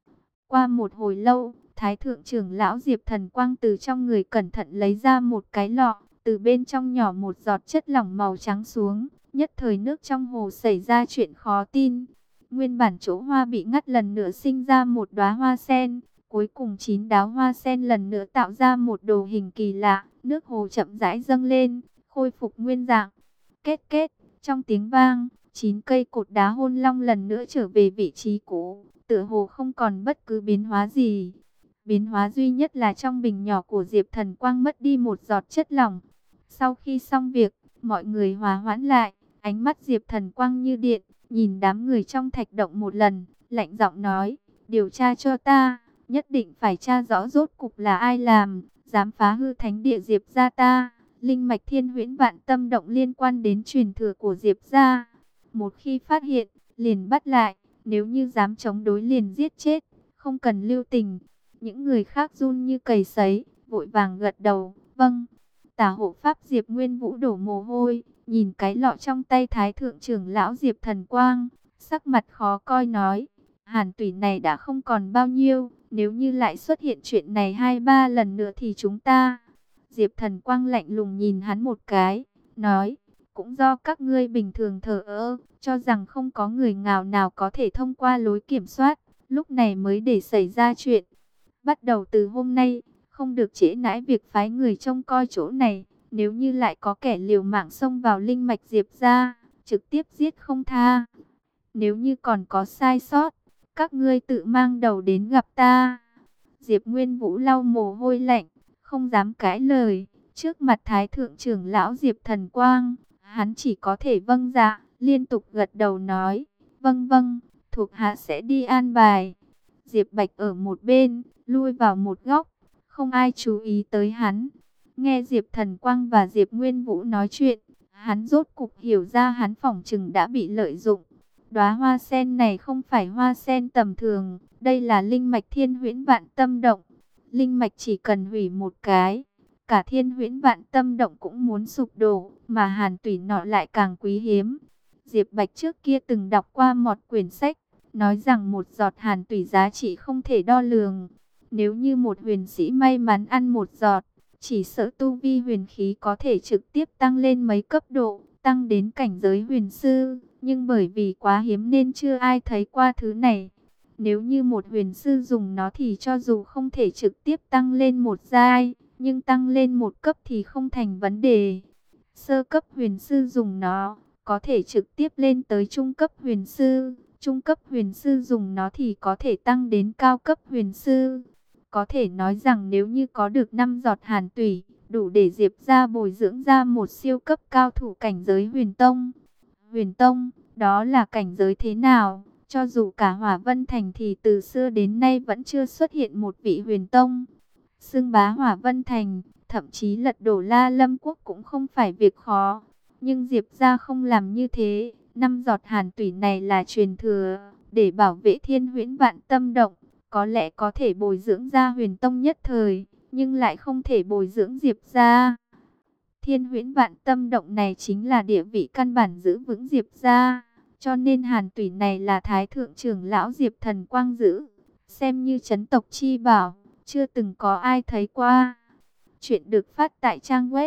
Qua một hồi lâu, thái thượng trưởng lão Diệp Thần Quang từ trong người cẩn thận lấy ra một cái lọ, từ bên trong nhỏ một giọt chất lỏng màu trắng xuống. Nhất thời nước trong hồ xảy ra chuyện khó tin. Nguyên bản chỗ hoa bị ngắt lần nữa sinh ra một đóa hoa sen. Cuối cùng 9 đóa hoa sen lần nữa tạo ra một đồ hình kỳ lạ. Nước hồ chậm rãi dâng lên, khôi phục nguyên dạng. Két két, trong tiếng vang, 9 cây cột đá hôn long lần nữa trở về vị trí cũ. Tựa hồ không còn bất cứ biến hóa gì. Biến hóa duy nhất là trong bình nhỏ của Diệp Thần Quang mất đi một giọt chất lỏng. Sau khi xong việc, mọi người hòa hoãn lại. Ánh mắt Diệp Thần Quang như điện, nhìn đám người trong thạch động một lần, lạnh giọng nói, điều tra cho ta, nhất định phải tra rõ rốt cục là ai làm, dám phá hư thánh địa Diệp gia ta, linh mạch thiên huyễn vạn tâm động liên quan đến truyền thừa của Diệp gia. Một khi phát hiện, liền bắt lại, nếu như dám chống đối liền giết chết, không cần lưu tình. Những người khác run như cầy sấy, vội vàng gật đầu, vâng. Tả hộ pháp Diệp Nguyên Vũ đổ mồ hôi, nhìn cái lọ trong tay thái thượng trưởng lão Diệp Thần Quang, sắc mặt khó coi nói, hàn tủy này đã không còn bao nhiêu, nếu như lại xuất hiện chuyện này 2-3 lần nữa thì chúng ta. Diệp Thần Quang lạnh lùng nhìn hắn một cái, nói, cũng do các ngươi bình thường thờ ơ, cho rằng không có người nào có thể thông qua lối kiểm soát, lúc này mới để xảy ra chuyện. Bắt đầu từ hôm nay, không được trễ nãi việc phái người trông coi chỗ này. Nếu như lại có kẻ liều mạng xông vào linh mạch Diệp gia, trực tiếp giết không tha. Nếu như còn có sai sót, các ngươi tự mang đầu đến gặp ta. Diệp Nguyên Vũ lau mồ hôi lạnh, không dám cãi lời. Trước mặt thái thượng trưởng lão Diệp Thần Quang, hắn chỉ có thể vâng dạ, liên tục gật đầu nói, vâng vâng, thuộc hạ sẽ đi an bài. Diệp Bạch ở một bên, lui vào một góc, không ai chú ý tới hắn. Nghe Diệp Thần Quang và Diệp Nguyên Vũ nói chuyện, hắn rốt cục hiểu ra hắn phỏng chừng đã bị lợi dụng. Đóa hoa sen này không phải hoa sen tầm thường, đây là linh mạch thiên huyễn vạn tâm động. Linh mạch chỉ cần hủy một cái, cả thiên huyễn vạn tâm động cũng muốn sụp đổ, mà hàn tủy nọ lại càng quý hiếm. Diệp Bạch trước kia từng đọc qua một quyển sách, nói rằng một giọt hàn tủy giá trị không thể đo lường. Nếu như một huyền sĩ may mắn ăn một giọt, chỉ sợ tu vi huyền khí có thể trực tiếp tăng lên mấy cấp độ, tăng đến cảnh giới huyền sư. Nhưng bởi vì quá hiếm nên chưa ai thấy qua thứ này. Nếu như một huyền sư dùng nó thì cho dù không thể trực tiếp tăng lên một giai, nhưng tăng lên một cấp thì không thành vấn đề. Sơ cấp huyền sư dùng nó, có thể trực tiếp lên tới trung cấp huyền sư. Trung cấp huyền sư dùng nó thì có thể tăng đến cao cấp huyền sư. Có thể nói rằng nếu như có được 5 giọt hàn tủy, đủ để Diệp gia bồi dưỡng ra một siêu cấp cao thủ cảnh giới huyền tông. Huyền tông, đó là cảnh giới thế nào? Cho dù cả Hỏa Vân Thành thì từ xưa đến nay vẫn chưa xuất hiện một vị huyền tông. Xưng bá Hỏa Vân Thành, thậm chí lật đổ La Lâm Quốc cũng không phải việc khó. Nhưng Diệp gia không làm như thế. 5 giọt hàn tủy này là truyền thừa, để bảo vệ thiên huyễn vạn tâm động. Có lẽ có thể bồi dưỡng ra huyền tông nhất thời. nhưng lại không thể bồi dưỡng Diệp gia. Thiên Huyễn Vạn Tâm Động này chính là địa vị căn bản giữ vững Diệp gia, cho nên hàn tủy này là Thái thượng trưởng lão Diệp Thần Quang giữ, xem như trấn tộc chi bảo, chưa từng có ai thấy qua. Chuyện được phát tại trang web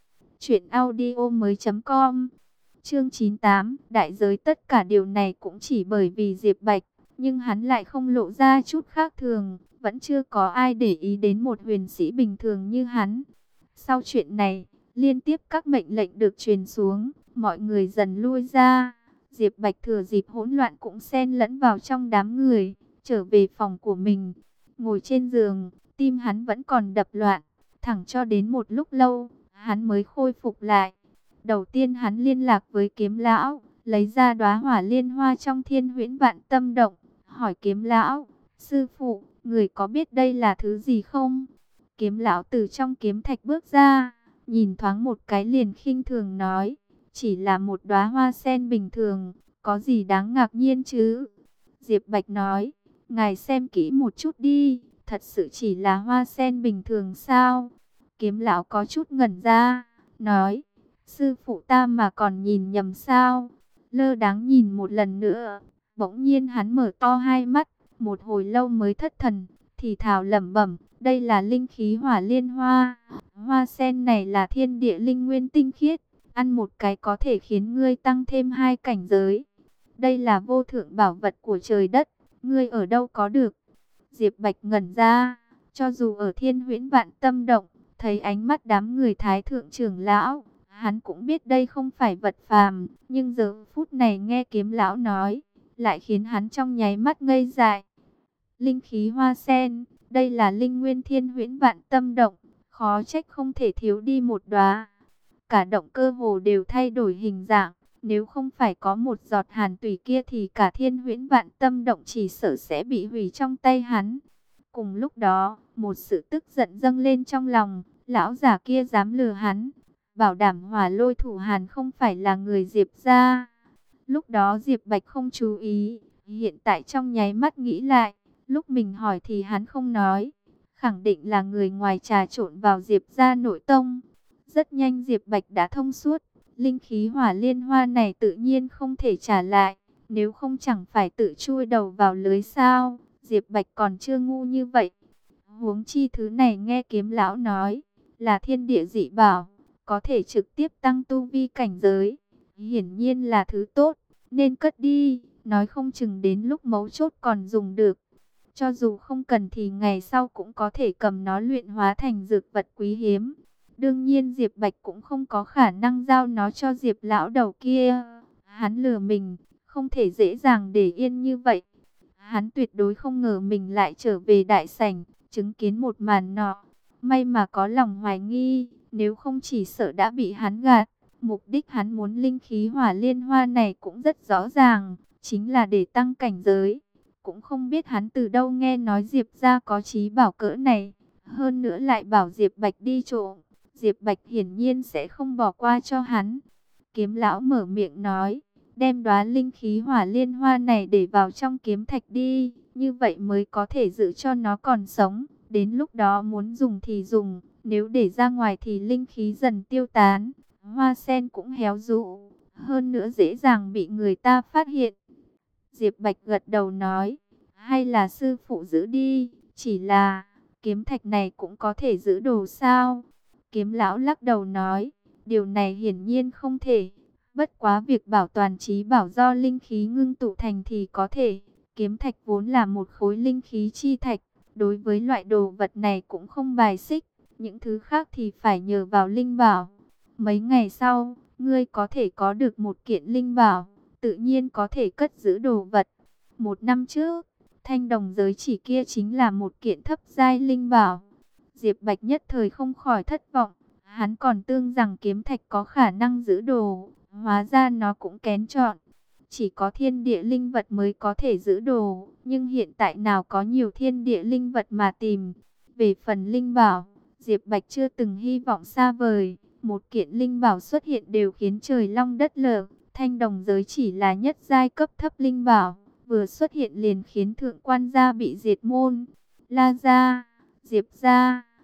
truyệnaudiomoi.com. Chương 98, đại giới tất cả điều này cũng chỉ bởi vì Diệp Bạch, nhưng hắn lại không lộ ra chút khác thường, vẫn chưa có ai để ý đến một huyền sĩ bình thường như hắn. Sau chuyện này, liên tiếp các mệnh lệnh được truyền xuống, mọi người dần lui ra. Diệp Bạch thừa dịp hỗn loạn cũng xen lẫn vào trong đám người, trở về phòng của mình. Ngồi trên giường, tim hắn vẫn còn đập loạn, thẳng cho đến một lúc lâu, hắn mới khôi phục lại. Đầu tiên hắn liên lạc với Kiếm lão, lấy ra đóa hỏa liên hoa trong Thiên Huyễn Vạn Tâm Động, hỏi Kiếm lão: "Sư phụ, người có biết đây là thứ gì không?" Kiếm lão từ trong kiếm thạch bước ra, nhìn thoáng một cái liền khinh thường nói: "Chỉ là một đóa hoa sen bình thường, có gì đáng ngạc nhiên chứ?" Diệp Bạch nói: "Ngài xem kỹ một chút đi, thật sự chỉ là hoa sen bình thường sao?" Kiếm lão có chút ngẩn ra, nói: "Sư phụ ta mà còn nhìn nhầm sao?" Lơ đãng nhìn một lần nữa, bỗng nhiên hắn mở to hai mắt, một hồi lâu mới thất thần, thì thào lẩm bẩm: "Đây là linh khí hỏa liên hoa. Hoa sen này là thiên địa linh nguyên tinh khiết, ăn một cái có thể khiến ngươi tăng thêm 2 cảnh giới. Đây là vô thượng bảo vật của trời đất, ngươi ở đâu có được?" Diệp Bạch ngẩn ra, cho dù ở Thiên Huyễn Vạn Tâm Động, thấy ánh mắt đám người Thái thượng trưởng lão, hắn cũng biết đây không phải vật phàm, nhưng giờ phút này nghe Kiếm lão nói, lại khiến hắn trong nháy mắt ngây dại. Linh khí hoa sen, đây là linh nguyên Thiên Huyễn Vạn Tâm Động, khó trách không thể thiếu đi một đóa. Cả động cơ hồ đều thay đổi hình dạng, nếu không phải có một giọt hàn tủy kia thì cả Thiên Huyễn Vạn Tâm Động chỉ sợ sẽ bị hủy trong tay hắn. Cùng lúc đó, một sự tức giận dâng lên trong lòng, lão già kia dám lừa hắn, bảo đảm Hỏa Lôi Thủ Hàn không phải là người Diệp gia. Lúc đó Diệp Bạch không chú ý, hiện tại trong nháy mắt nghĩ lại, lúc mình hỏi thì hắn không nói, khẳng định là người ngoài trà trộn vào Diệp gia nội tông. Rất nhanh Diệp Bạch đã thông suốt, linh khí hỏa liên hoa này tự nhiên không thể trả lại, nếu không chẳng phải tự chui đầu vào lưới sao. Diệp Bạch còn chưa ngu như vậy. Huống chi thứ này nghe Kiếm lão nói, là thiên địa dị bảo, có thể trực tiếp tăng tu vi cảnh giới. Hiển nhiên là thứ tốt, nên cất đi, nói không chừng đến lúc mấu chốt còn dùng được. Cho dù không cần thì ngày sau cũng có thể cầm nó luyện hóa thành dược vật quý hiếm. Đương nhiên Diệp Bạch cũng không có khả năng giao nó cho Diệp lão đầu kia. Hắn lừa mình, không thể dễ dàng để yên như vậy. Hắn tuyệt đối không ngờ mình lại trở về đại sảnh, chứng kiến một màn nọ. May mà có lòng hoài nghi, nếu không chỉ sợ đã bị hắn gạt. Mục đích hắn muốn linh khí hỏa liên hoa này cũng rất rõ ràng, chính là để tăng cảnh giới. Cũng không biết hắn từ đâu nghe nói Diệp gia có trí bảo cỡ này, hơn nữa lại bảo Diệp Bạch đi trộm. Diệp Bạch hiển nhiên sẽ không bỏ qua cho hắn. Kiếm lão mở miệng nói: "Đem đóa linh khí hỏa liên hoa này để vào trong kiếm thạch đi, như vậy mới có thể giữ cho nó còn sống. Đến lúc đó muốn dùng thì dùng, nếu để ra ngoài thì linh khí dần tiêu tán, hoa sen cũng héo rũ, hơn nữa dễ dàng bị người ta phát hiện." Diệp Bạch gật đầu nói: "Hay là sư phụ giữ đi, chỉ là kiếm thạch này cũng có thể giữ đồ sao?" Kiếm lão lắc đầu nói: "Điều này hiển nhiên không thể. Bất quá việc bảo toàn trí bảo do linh khí ngưng tụ thành thì có thể. Kiếm thạch vốn là một khối linh khí chi thạch, đối với loại đồ vật này cũng không bài xích. Những thứ khác thì phải nhờ vào linh bảo. Mấy ngày sau, ngươi có thể có được một kiện linh bảo, tự nhiên có thể cất giữ đồ vật. 1 năm trước, thanh đồng giới chỉ kia chính là một kiện thấp giai linh bảo." Diệp Bạch nhất thời không khỏi thất vọng. Hắn còn tưởng rằng kiếm thạch có khả năng giữ đồ, hóa ra nó cũng kén chọn. Chỉ có thiên địa linh vật mới có thể giữ đồ, nhưng hiện tại nào có nhiều thiên địa linh vật mà tìm. Về phần linh bảo, Diệp Bạch chưa từng hy vọng xa vời. Một kiện linh bảo xuất hiện đều khiến trời long đất lở. Thanh đồng giới chỉ là nhất giai cấp thấp linh bảo, vừa xuất hiện liền khiến thượng quan gia bị diệt môn. La gia, Diệp gia,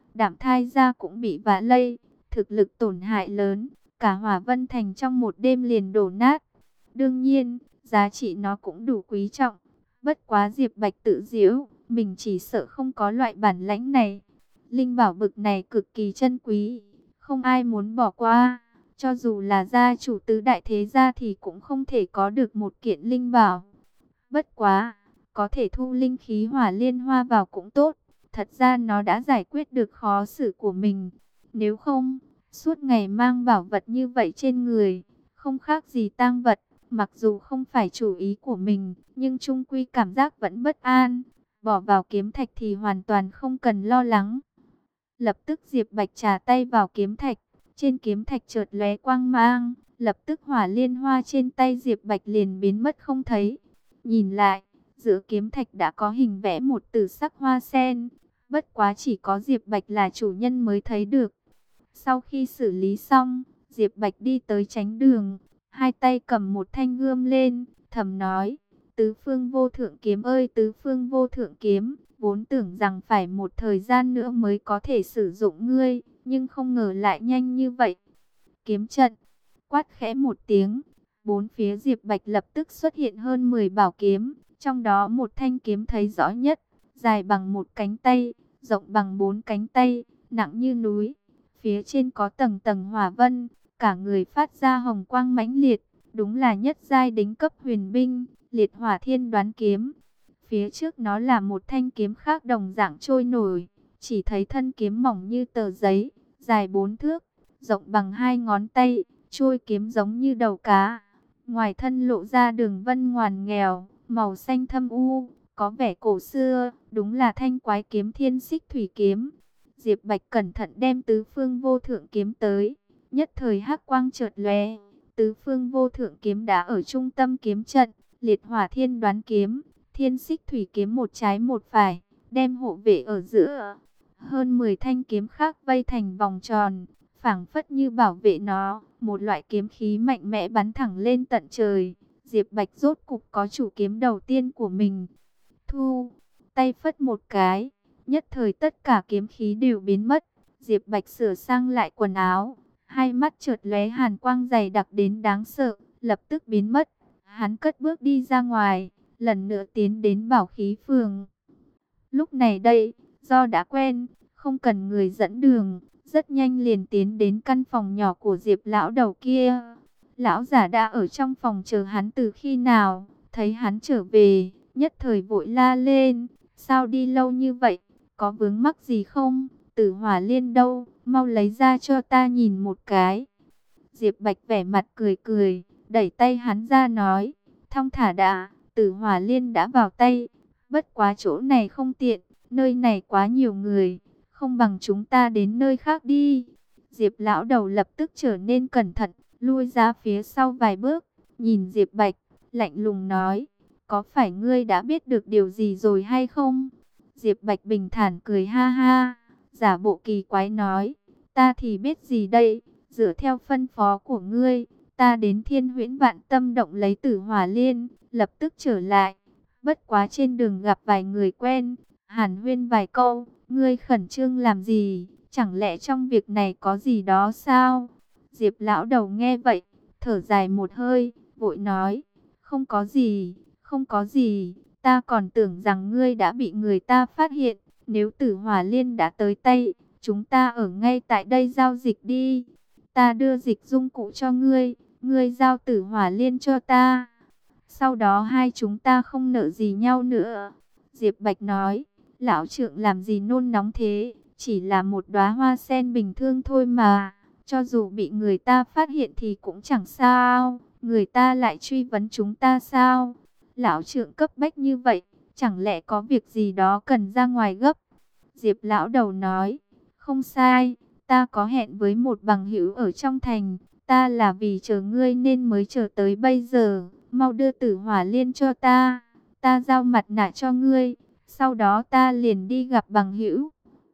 Đạm Thai gia cũng bị vạ lây, thực lực tổn hại lớn, cả Hỏa Vân Thành trong một đêm liền đổ nát. Đương nhiên, giá trị nó cũng đủ quý trọng. Bất quá Diệp Bạch tự giễu, mình chỉ sợ không có loại bản lãnh này. Linh bảo bực này cực kỳ chân quý, không ai muốn bỏ qua. Cho dù là gia chủ tứ đại thế gia thì cũng không thể có được một kiện linh bảo. Bất quá, có thể thu linh khí hỏa liên hoa vào cũng tốt. Thật ra nó đã giải quyết được khó xử của mình. Nếu không, suốt ngày mang bảo vật như vậy trên người, không khác gì tang vật. Mặc dù không phải chủ ý của mình, nhưng chung quy cảm giác vẫn bất an. Bỏ vào kiếm thạch thì hoàn toàn không cần lo lắng. Lập tức Diệp Bạch trà tay vào kiếm thạch. Trên kiếm thạch chợt lóe quang mang. Lập tức hỏa liên hoa trên tay Diệp Bạch liền biến mất không thấy. Nhìn lại, giữa kiếm thạch đã có hình vẽ một tử sắc hoa sen. Bất quá chỉ có Diệp Bạch là chủ nhân mới thấy được. Sau khi xử lý xong, Diệp Bạch đi tới tránh đường. Hai tay cầm một thanh gươm lên, thầm nói, tứ phương vô thượng kiếm ơi tứ phương vô thượng kiếm, vốn tưởng rằng phải một thời gian nữa mới có thể sử dụng ngươi, nhưng không ngờ lại nhanh như vậy. Kiếm trận, quát khẽ một tiếng, bốn phía Diệp Bạch lập tức xuất hiện hơn 10 bảo kiếm, trong đó một thanh kiếm thấy rõ nhất, dài bằng một cánh tay, rộng bằng 4 cánh tay, nặng như núi, phía trên có tầng tầng hỏa vân. Cả người phát ra hồng quang mãnh liệt, đúng là nhất giai đỉnh cấp huyền binh, Liệt Hỏa Thiên Đoán kiếm. Phía trước nó là một thanh kiếm khác đồng dạng trôi nổi, chỉ thấy thân kiếm mỏng như tờ giấy, dài 4 thước, rộng bằng 2 ngón tay, trôi kiếm giống như đầu cá. Ngoài thân lộ ra đường vân ngoằn nghèo, màu xanh thâm u, có vẻ cổ xưa, đúng là thanh quái kiếm Thiên Xích Thủy kiếm. Diệp Bạch cẩn thận đem tứ phương vô thượng kiếm tới. Nhất thời hắc quang chợt lóe, tứ phương vô thượng kiếm đã ở trung tâm kiếm trận, Liệt Hỏa Thiên Đoán kiếm, Thiên Xích Thủy kiếm một trái một phải, đem hộ vệ ở giữa. Hơn 10 thanh kiếm khác vây thành vòng tròn, phảng phất như bảo vệ nó, một loại kiếm khí mạnh mẽ bắn thẳng lên tận trời. Diệp Bạch rốt cục có chủ kiếm đầu tiên của mình. Thu, tay phất một cái, nhất thời tất cả kiếm khí đều biến mất. Diệp Bạch sửa sang lại quần áo, hai mắt chợt lóe hàn quang dày đặc đến đáng sợ, lập tức biến mất. Hắn cất bước đi ra ngoài, lần nữa tiến đến Bảo Khí Phường. Lúc này đây, do đã quen, không cần người dẫn đường, rất nhanh liền tiến đến căn phòng nhỏ của Diệp lão đầu kia. Lão giả đã ở trong phòng chờ hắn từ khi nào, thấy hắn trở về, nhất thời vội la lên, sao đi lâu như vậy, có vướng mắc gì không? Tử Hỏa Liên đâu, mau lấy ra cho ta nhìn một cái. Diệp Bạch vẻ mặt cười cười, đẩy tay hắn ra nói, thong thả đã, Tử Hỏa Liên đã vào tay, bất quá chỗ này không tiện, nơi này quá nhiều người, không bằng chúng ta đến nơi khác đi. Diệp lão đầu lập tức trở nên cẩn thận, lui ra phía sau vài bước, nhìn Diệp Bạch, lạnh lùng nói, có phải ngươi đã biết được điều gì rồi hay không? Diệp Bạch bình thản cười ha ha, giả bộ kỳ quái nói, ta thì biết gì đây, dựa theo phân phó của ngươi, ta đến Thiên Huyễn Vạn Tâm Động lấy Tử Hỏa Liên, lập tức trở lại. Bất quá trên đường gặp vài người quen, hàn huyên vài câu, ngươi khẩn trương làm gì, chẳng lẽ trong việc này có gì đó sao? Diệp lão đầu nghe vậy, thở dài một hơi, vội nói, không có gì, không có gì, ta còn tưởng rằng ngươi đã bị người ta phát hiện, nếu Tử Hỏa Liên đã tới tay, chúng ta ở ngay tại đây giao dịch đi. Ta đưa dịch dung cụ cho ngươi, ngươi giao Tử Hỏa Liên cho ta. Sau đó hai chúng ta không nợ gì nhau nữa. Diệp Bạch nói, lão trượng làm gì nôn nóng thế, chỉ là một đóa hoa sen bình thường thôi mà. Cho dù bị người ta phát hiện thì cũng chẳng sao, người ta lại truy vấn chúng ta sao? Lão trượng cấp bách như vậy, chẳng lẽ có việc gì đó cần ra ngoài gấp? Diệp lão đầu nói, không sai, ta có hẹn với một bằng hữu ở trong thành, ta là vì chờ ngươi nên mới chờ tới bây giờ, mau đưa Tử Hỏa Liên cho ta, ta giao mặt nạ cho ngươi, sau đó ta liền đi gặp bằng hữu.